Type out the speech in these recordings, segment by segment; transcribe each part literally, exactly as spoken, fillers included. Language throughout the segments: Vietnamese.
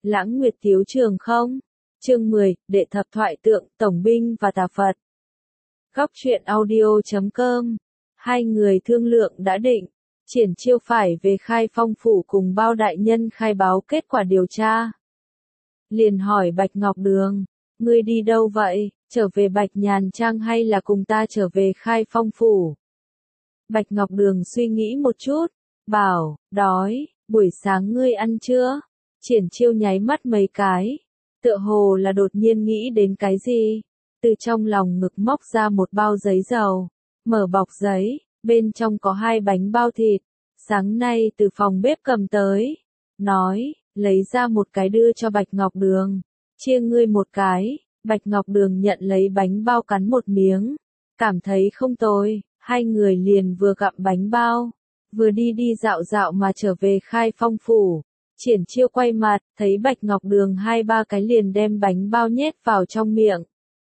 Lãng Nguyệt Tiếu Trường không? Chương mười, Đệ thập thoại tượng, Tổng binh và Tà Phật. Góc truyện audio chấm com. Hai người thương lượng đã định, Triển Chiêu phải về Khai Phong phủ cùng Bao đại nhân khai báo kết quả điều tra. Liền hỏi Bạch Ngọc Đường, ngươi đi đâu vậy, trở về Bạch Nhàn Trang hay là cùng ta trở về Khai Phong phủ? Bạch Ngọc Đường suy nghĩ một chút, bảo, đói, buổi sáng ngươi ăn chưa? Triển Chiêu nháy mắt mấy cái, tựa hồ là đột nhiên nghĩ đến cái gì, từ trong lòng ngực móc ra một bao giấy dầu, mở bọc giấy, bên trong có hai bánh bao thịt, sáng nay từ phòng bếp cầm tới, nói, lấy ra một cái đưa cho Bạch Ngọc Đường, chia ngươi một cái. Bạch Ngọc Đường nhận lấy bánh bao cắn một miếng, cảm thấy không tồi, hai người liền vừa gặm bánh bao, vừa đi đi dạo dạo mà trở về Khai Phong phủ. Triển Chiêu quay mặt, thấy Bạch Ngọc Đường hai ba cái liền đem bánh bao nhét vào trong miệng.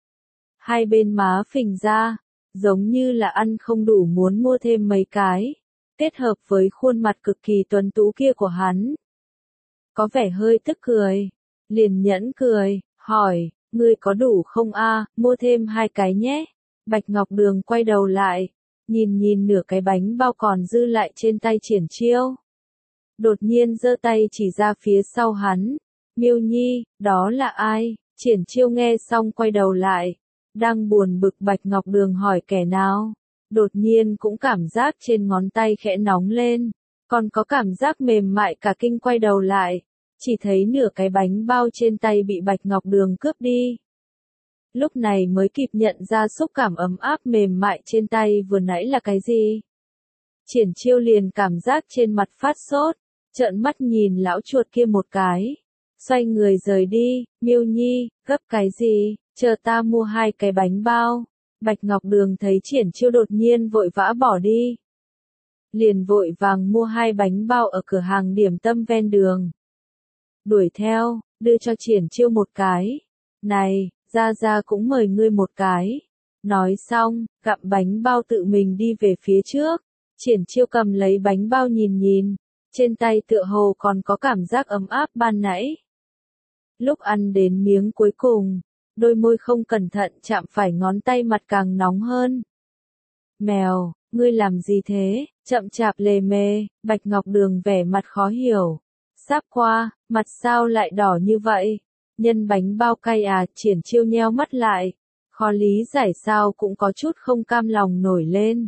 Hai bên má phình ra, giống như là ăn không đủ muốn mua thêm mấy cái, kết hợp với khuôn mặt cực kỳ tuấn tú kia của hắn. Có vẻ hơi tức cười, liền nhẫn cười, hỏi, ngươi có đủ không a, mua thêm hai cái nhé. Bạch Ngọc Đường quay đầu lại, nhìn nhìn nửa cái bánh bao còn dư lại trên tay Triển Chiêu. Đột nhiên giơ tay chỉ ra phía sau hắn, Miêu Nhi, đó là ai? Triển Chiêu nghe xong quay đầu lại, đang buồn bực Bạch Ngọc Đường hỏi kẻ nào, đột nhiên cũng cảm giác trên ngón tay khẽ nóng lên, còn có cảm giác mềm mại cả kinh quay đầu lại, chỉ thấy nửa cái bánh bao trên tay bị Bạch Ngọc Đường cướp đi. Lúc này mới kịp nhận ra xúc cảm ấm áp mềm mại trên tay vừa nãy là cái gì. Triển Chiêu liền cảm giác trên mặt phát sốt, trợn mắt nhìn lão chuột kia một cái, xoay người rời đi. Miêu Nhi, gấp cái gì, chờ ta mua hai cái bánh bao. Bạch Ngọc Đường thấy Triển Chiêu đột nhiên vội vã bỏ đi, liền vội vàng mua hai bánh bao ở cửa hàng điểm tâm ven đường. Đuổi theo, đưa cho Triển Chiêu một cái. Này, Gia Gia cũng mời ngươi một cái. Nói xong, gặm bánh bao tự mình đi về phía trước. Triển Chiêu cầm lấy bánh bao nhìn nhìn, trên tay tựa hồ còn có cảm giác ấm áp ban nãy. Lúc ăn đến miếng cuối cùng, đôi môi không cẩn thận chạm phải ngón tay, mặt càng nóng hơn. Mèo, ngươi làm gì thế? Chậm chạp lề mề. Bạch Ngọc Đường vẻ mặt khó hiểu. Sáp qua, mặt sao lại đỏ như vậy? Nhân bánh bao cay à? Triển Chiêu nheo mắt lại, khó lý giải sao cũng có chút không cam lòng nổi lên.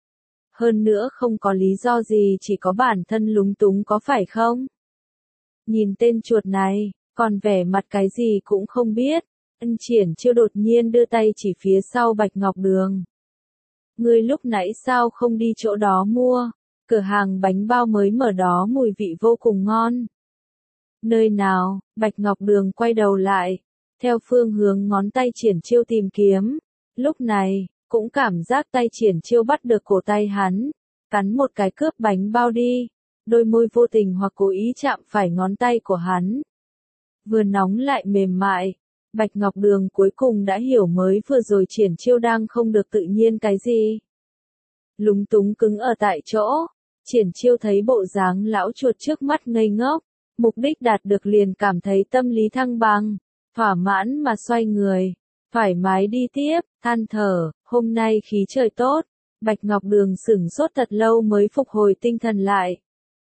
Hơn nữa không có lý do gì, chỉ có bản thân lúng túng có phải không? Nhìn tên chuột này, còn vẻ mặt cái gì cũng không biết. Ân Triển Chiêu đột nhiên đưa tay chỉ phía sau Bạch Ngọc Đường. Ngươi lúc nãy sao không đi chỗ đó mua? Cửa hàng bánh bao mới mở đó mùi vị vô cùng ngon. Nơi nào? Bạch Ngọc Đường quay đầu lại, theo phương hướng ngón tay Triển Chiêu tìm kiếm. Lúc này, cũng cảm giác tay Triển Chiêu bắt được cổ tay hắn, cắn một cái cướp bánh bao đi. Đôi môi vô tình hoặc cố ý chạm phải ngón tay của hắn. Vừa nóng lại mềm mại. Bạch Ngọc Đường cuối cùng đã hiểu mới vừa rồi Triển Chiêu đang không được tự nhiên cái gì. Lúng túng cứng ở tại chỗ. Triển Chiêu thấy bộ dáng lão chuột trước mắt ngây ngốc, mục đích đạt được liền cảm thấy tâm lý thăng bằng, thỏa mãn mà xoay người, thoải mái đi tiếp, than thở, hôm nay khí trời tốt. Bạch Ngọc Đường sửng sốt thật lâu mới phục hồi tinh thần lại.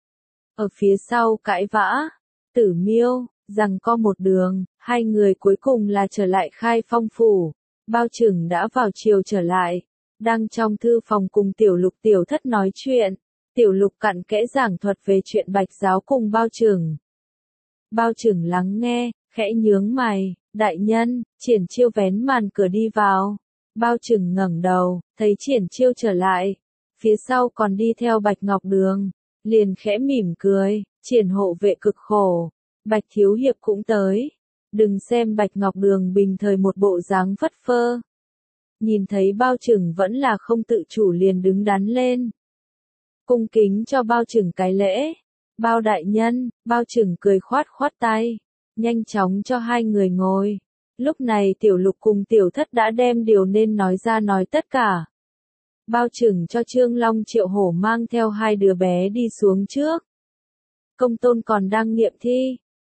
Ở phía sau cãi vã, Tử Miêu, giằng co một đường, hai người cuối cùng là trở lại Khai Phong phủ. Bao Trừng đã vào chiều trở lại, đang trong thư phòng cùng Tiểu Lục Tiểu Thất nói chuyện. Tiểu Lục cặn kẽ giảng thuật về chuyện Bạch Giáo cùng Bao Trừng. Bao Trừng lắng nghe, khẽ nhướng mày, đại nhân. Triển Chiêu vén màn cửa đi vào. Bao Trừng ngẩng đầu, thấy Triển Chiêu trở lại, phía sau còn đi theo Bạch Ngọc Đường, liền khẽ mỉm cười. Triển hộ vệ cực khổ, Bạch thiếu hiệp cũng tới. Đừng xem Bạch Ngọc Đường bình thời một bộ dáng phất phơ, nhìn thấy Bao Trừng vẫn là không tự chủ liền đứng đắn lên, cung kính cho Bao Trừng cái lễ. Bao đại nhân. Bao Trừng cười khoát khoát tay, nhanh chóng cho hai người ngồi. Lúc này Tiểu Lục cùng Tiểu Thất đã đem điều nên nói ra nói tất cả. Bao Trừng cho Trương Long Triệu Hổ mang theo hai đứa bé đi xuống trước. Công tôn còn đang nghiệm thi,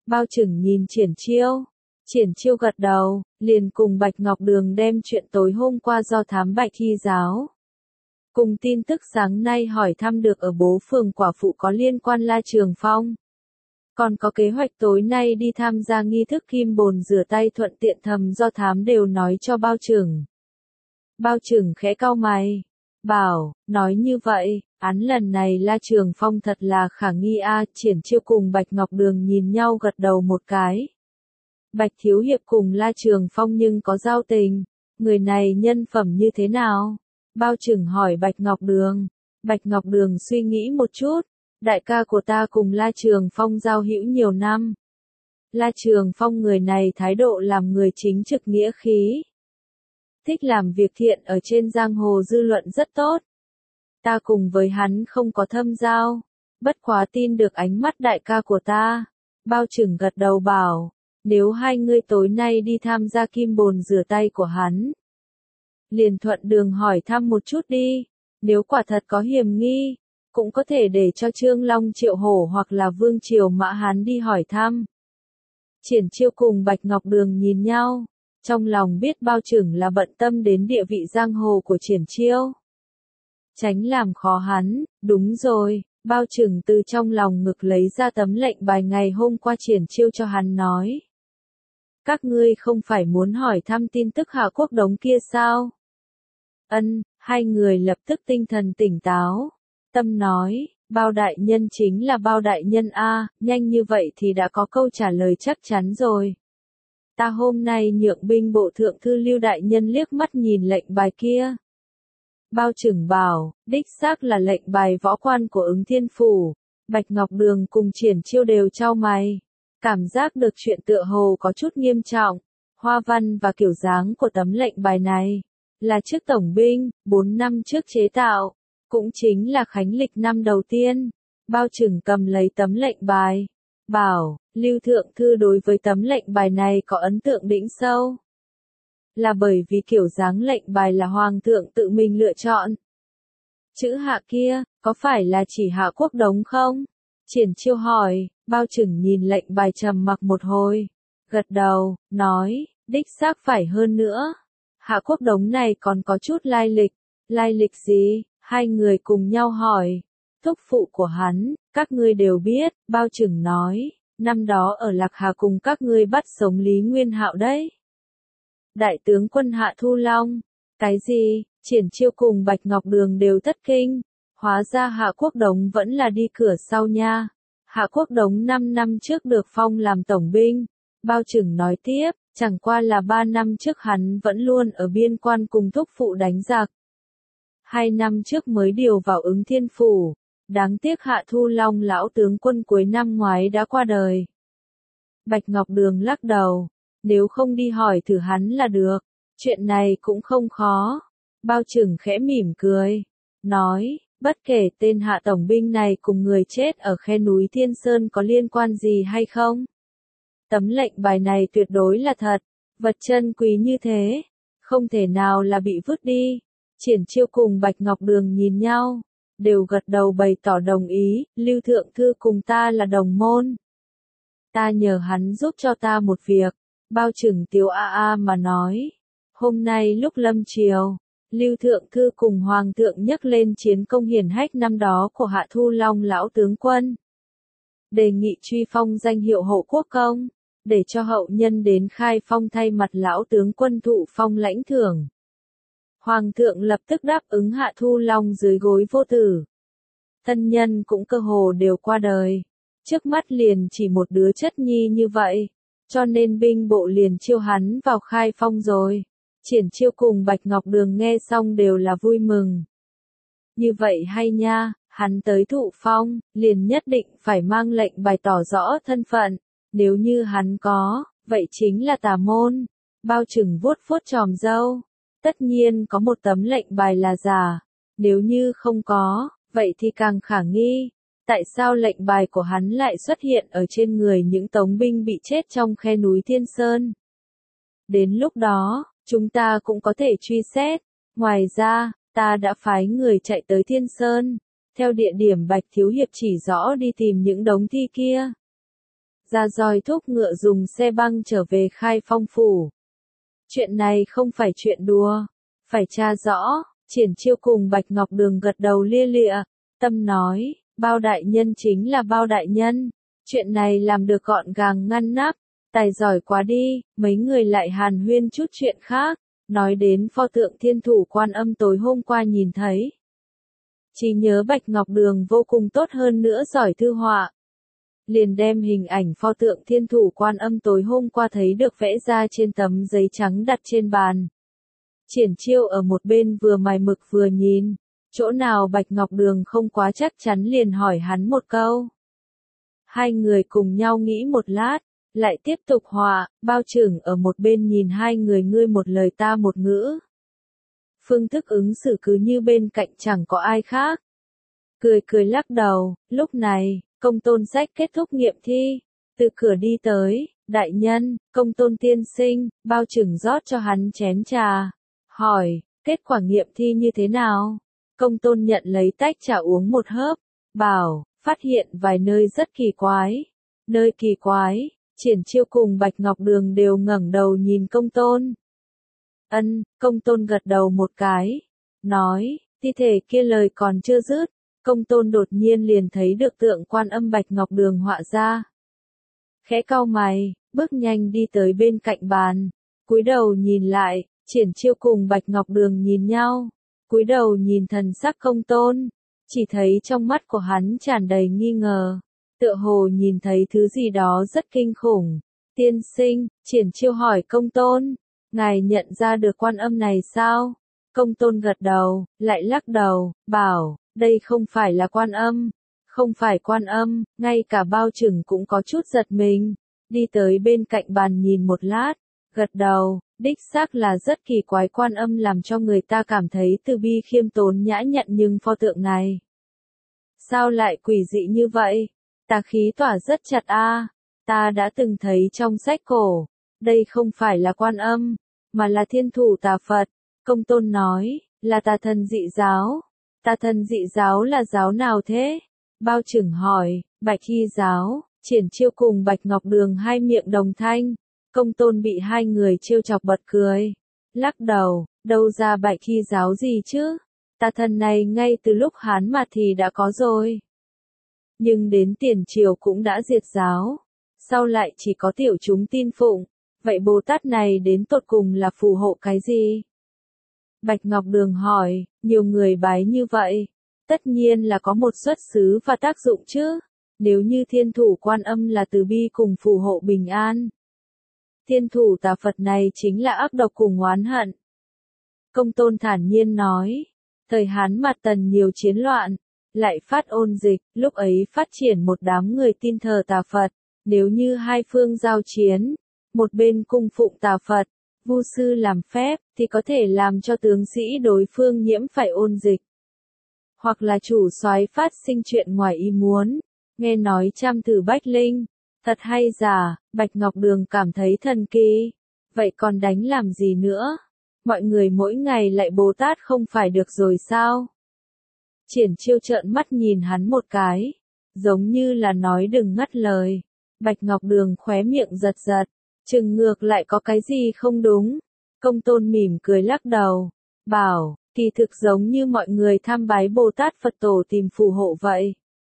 Bao Chừng nhìn Triển Chiêu. Triển Chiêu gật đầu, liền cùng Bạch Ngọc Đường đem chuyện tối hôm qua do thám Bạch Thi giáo. Cùng tin tức sáng nay hỏi thăm được ở bố phường quả phụ có liên quan La Trường Phong. Còn có kế hoạch tối nay đi tham gia nghi thức kim bồn rửa tay thuận tiện thầm do thám đều nói cho Bao Chừng. Bao Chừng khẽ cau mày. Bảo, nói như vậy, án lần này La Trường Phong thật là khả nghi a. Triển Chiêu cùng Bạch Ngọc Đường nhìn nhau gật đầu một cái. Bạch Thiếu Hiệp cùng La Trường Phong nhưng có giao tình, người này nhân phẩm như thế nào? Bao Chừng hỏi Bạch Ngọc Đường. Bạch Ngọc Đường suy nghĩ một chút, đại ca của ta cùng La Trường Phong giao hữu nhiều năm. La Trường Phong người này thái độ làm người chính trực nghĩa khí. Thích làm việc thiện ở trên giang hồ dư luận rất tốt. Ta cùng với hắn không có thâm giao, bất quá tin được ánh mắt đại ca của ta. Bao Chừng gật đầu bảo, nếu hai ngươi tối nay đi tham gia kim bồn rửa tay của hắn, liền thuận đường hỏi thăm một chút đi, nếu quả thật có hiểm nghi, cũng có thể để cho Trương Long Triệu Hổ hoặc là Vương Triều Mã Hán đi hỏi thăm. Triển Chiêu cùng Bạch Ngọc Đường nhìn nhau, trong lòng biết Bao Chừng là bận tâm đến địa vị giang hồ của Triển Chiêu. Tránh làm khó hắn, đúng rồi, Bao Chừng từ trong lòng ngực lấy ra tấm lệnh bài ngày hôm qua Triển Chiêu cho hắn nói. Các ngươi không phải muốn hỏi thăm tin tức Hạ Quốc Đống kia sao? Ân, hai người lập tức tinh thần tỉnh táo. Tâm nói, Bao đại nhân chính là Bao đại nhân a, nhanh như vậy thì đã có câu trả lời chắc chắn rồi. Ta hôm nay nhượng binh bộ thượng thư Lưu đại nhân liếc mắt nhìn lệnh bài kia. Bao Chừng bảo, đích xác là lệnh bài võ quan của Ứng Thiên Phủ. Bạch Ngọc Đường cùng Triển Chiêu đều chau mày. Cảm giác được chuyện tựa hồ có chút nghiêm trọng. Hoa văn và kiểu dáng của tấm lệnh bài này là trước tổng binh, bốn năm trước chế tạo, cũng chính là khánh lịch năm đầu tiên. Bao Chừng cầm lấy tấm lệnh bài, bảo, Lưu Thượng Thư đối với tấm lệnh bài này có ấn tượng đĩnh sâu. Là bởi vì kiểu dáng lệnh bài là Hoàng thượng tự mình lựa chọn. Chữ Hạ kia, có phải là chỉ Hạ Quốc Đống không? Triển Chiêu hỏi. Bao Chừng nhìn lệnh bài trầm mặc một hồi, gật đầu, nói, đích xác phải hơn nữa. Hạ Quốc Đống này còn có chút lai lịch. Lai lịch gì? Hai người cùng nhau hỏi. Thúc phụ của hắn, các ngươi đều biết. Bao Chừng nói, năm đó ở Lạc Hà cùng các ngươi bắt sống Lý Nguyên Hạo đấy. Đại tướng quân Hạ Thu Long. Cái gì? Triển Chiêu cùng Bạch Ngọc Đường đều thất kinh. Hóa ra Hạ Quốc Đống vẫn là đi cửa sau nha. Hạ Quốc Đống năm năm trước được phong làm tổng binh. Bao Chừng nói tiếp, chẳng qua là ba năm trước hắn vẫn luôn ở biên quan cùng thúc phụ đánh giặc. Hai năm trước mới điều vào Ứng Thiên Phủ. Đáng tiếc Hạ Thu Long lão tướng quân cuối năm ngoái đã qua đời. Bạch Ngọc Đường lắc đầu, nếu không đi hỏi thử hắn là được, chuyện này cũng không khó. Bao Chừng khẽ mỉm cười, nói, bất kể tên Hạ tổng binh này cùng người chết ở khe núi Thiên Sơn có liên quan gì hay không. Tấm lệnh bài này tuyệt đối là thật, vật chân quý như thế, không thể nào là bị vứt đi. Triển Chiêu cùng Bạch Ngọc Đường nhìn nhau, đều gật đầu bày tỏ đồng ý. Lưu Thượng Thư cùng ta là đồng môn. Ta nhờ hắn giúp cho ta một việc. Bao Chừng tiếu a a mà nói. Hôm nay lúc lâm triều, Lưu Thượng Thư cùng Hoàng thượng nhắc lên chiến công hiển hách năm đó của Hạ Thu Long lão tướng quân. Đề nghị truy phong danh hiệu Hộ Quốc Công, để cho hậu nhân đến khai phong thay mặt lão tướng quân thụ phong lãnh thưởng. Hoàng thượng lập tức đáp ứng Hạ Thu Long dưới gối vô tử. Thân nhân cũng cơ hồ đều qua đời. Trước mắt liền chỉ một đứa chất nhi như vậy, cho nên binh bộ liền chiêu hắn vào khai phong rồi. Triển Chiêu cùng Bạch Ngọc Đường nghe xong đều là vui mừng. Như vậy hay nha, hắn tới thụ phong, liền nhất định phải mang lệnh bài tỏ rõ thân phận. Nếu như hắn có, vậy chính là tà môn. Bao Chừng vuốt vuốt chòm râu. Tất nhiên có một tấm lệnh bài là giả. Nếu như không có, vậy thì càng khả nghi. Tại sao lệnh bài của hắn lại xuất hiện ở trên người những tống binh bị chết trong khe núi Thiên Sơn? Đến lúc đó, chúng ta cũng có thể truy xét. Ngoài ra, ta đã phái người chạy tới Thiên Sơn, theo địa điểm Bạch Thiếu Hiệp chỉ rõ đi tìm những đống thi kia. ra roi thúc ngựa dùng xe băng trở về Khai Phong phủ. Chuyện này không phải chuyện đùa, phải tra rõ. Triển Chiêu cùng Bạch Ngọc Đường gật đầu lia lịa, tâm nói, Bao đại nhân chính là Bao đại nhân, chuyện này làm được gọn gàng ngăn nắp, tài giỏi quá đi. Mấy người lại hàn huyên chút chuyện khác, nói đến pho tượng Thiên Thủ Quan Âm tối hôm qua nhìn thấy. Chỉ nhớ Bạch Ngọc Đường vô cùng tốt, hơn nữa giỏi thư họa. Liền đem hình ảnh pho tượng Thiên Thủ Quan Âm tối hôm qua thấy được vẽ ra trên tấm giấy trắng đặt trên bàn. Triển Chiêu ở một bên vừa mài mực vừa nhìn, chỗ nào Bạch Ngọc Đường không quá chắc chắn liền hỏi hắn một câu. Hai người cùng nhau nghĩ một lát, lại tiếp tục họa. Bao Trưởng ở một bên nhìn hai người ngươi một lời ta một ngữ. Phương thức ứng xử cứ như bên cạnh chẳng có ai khác. Cười cười lắc đầu. Lúc này, Công Tôn Sách kết thúc nghiệm thi, từ cửa đi tới. Đại nhân, Công Tôn tiên sinh. Bao Trưởng rót cho hắn chén trà, hỏi, kết quả nghiệm thi như thế nào? Công Tôn nhận lấy tách trà uống một hớp, bảo, phát hiện vài nơi rất kỳ quái. Nơi kỳ quái? Triển Chiêu cùng Bạch Ngọc Đường đều ngẩng đầu nhìn Công Tôn. Ân, Công Tôn gật đầu một cái, nói, thi thể kia lời còn chưa dứt, Công Tôn đột nhiên liền thấy được tượng Quan Âm Bạch Ngọc Đường họa ra. Khẽ cau mày, bước nhanh đi tới bên cạnh bàn, cúi đầu nhìn lại. Triển Chiêu cùng Bạch Ngọc Đường nhìn nhau, cúi đầu nhìn thần sắc Công Tôn, chỉ thấy trong mắt của hắn tràn đầy nghi ngờ, tựa hồ nhìn thấy thứ gì đó rất kinh khủng. Tiên sinh, Triển Chiêu hỏi Công Tôn, ngài nhận ra được Quan Âm này sao? Công Tôn gật đầu, lại lắc đầu, bảo, đây không phải là Quan Âm, không phải Quan Âm. Ngay cả Bao Trưởng cũng có chút giật mình, đi tới bên cạnh bàn nhìn một lát, gật đầu, đích xác là rất kỳ quái. Quan Âm làm cho người ta cảm thấy từ bi khiêm tốn nhã nhặn, nhưng pho tượng này sao lại quỷ dị như vậy? Tà khí tỏa rất chặt a. Ta đã từng thấy trong sách cổ, đây không phải là Quan Âm, mà là Thiên Thủ Tà Phật. Công Tôn nói, là tà thần dị giáo. Tà thần dị giáo là giáo nào thế? Bao Trưởng hỏi. Bạch Hy giáo. Triển Chiêu cùng Bạch Ngọc Đường hai miệng đồng thanh. Công Tôn bị hai người trêu chọc bật cười, lắc đầu, đâu ra Bạch Hy giáo gì chứ? Tà thần này ngay từ lúc Hán Mạt thì đã có rồi. Nhưng đến tiền triều cũng đã diệt giáo, sau lại chỉ có tiểu chúng tin phụng. Vậy Bồ Tát này đến tột cùng là phù hộ cái gì? Bạch Ngọc Đường hỏi, nhiều người bái như vậy, tất nhiên là có một xuất xứ và tác dụng chứ. Nếu như Thiên Thủ Quan Âm là từ bi cùng phù hộ bình an, Thiên Thủ Tà Phật này chính là ác độc cùng oán hận. Công Tôn thản nhiên nói, thời Hán Mạt Tần nhiều chiến loạn, lại phát ôn dịch, lúc ấy phát triển một đám người tin thờ Tà Phật. Nếu như hai phương giao chiến, một bên cung phụng Tà Phật, vu sư làm phép, thì có thể làm cho tướng sĩ đối phương nhiễm phải ôn dịch. Hoặc là chủ soái phát sinh chuyện ngoài ý muốn, nghe nói trăm thử bách linh. Thật hay giả? Bạch Ngọc Đường cảm thấy thần kỳ. Vậy còn đánh làm gì nữa? Mọi người mỗi ngày lại Bồ Tát không phải được rồi sao? Triển Chiêu trợn mắt nhìn hắn một cái, giống như là nói đừng ngắt lời. Bạch Ngọc Đường khóe miệng giật giật, chừng ngược lại có cái gì không đúng. Công Tôn mỉm cười lắc đầu, bảo, kỳ thực giống như mọi người tham bái Bồ Tát Phật Tổ tìm phù hộ vậy.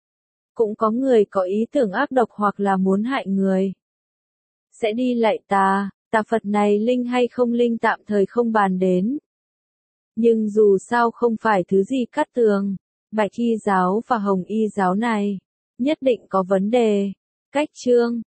Cũng có người có ý tưởng ác độc hoặc là muốn hại người, sẽ đi lạy tà. Tà Phật này linh hay không linh tạm thời không bàn đến, nhưng dù sao không phải thứ gì cắt tường. Bạch Y giáo và Hồng Y giáo này nhất định có vấn đề. Cách chương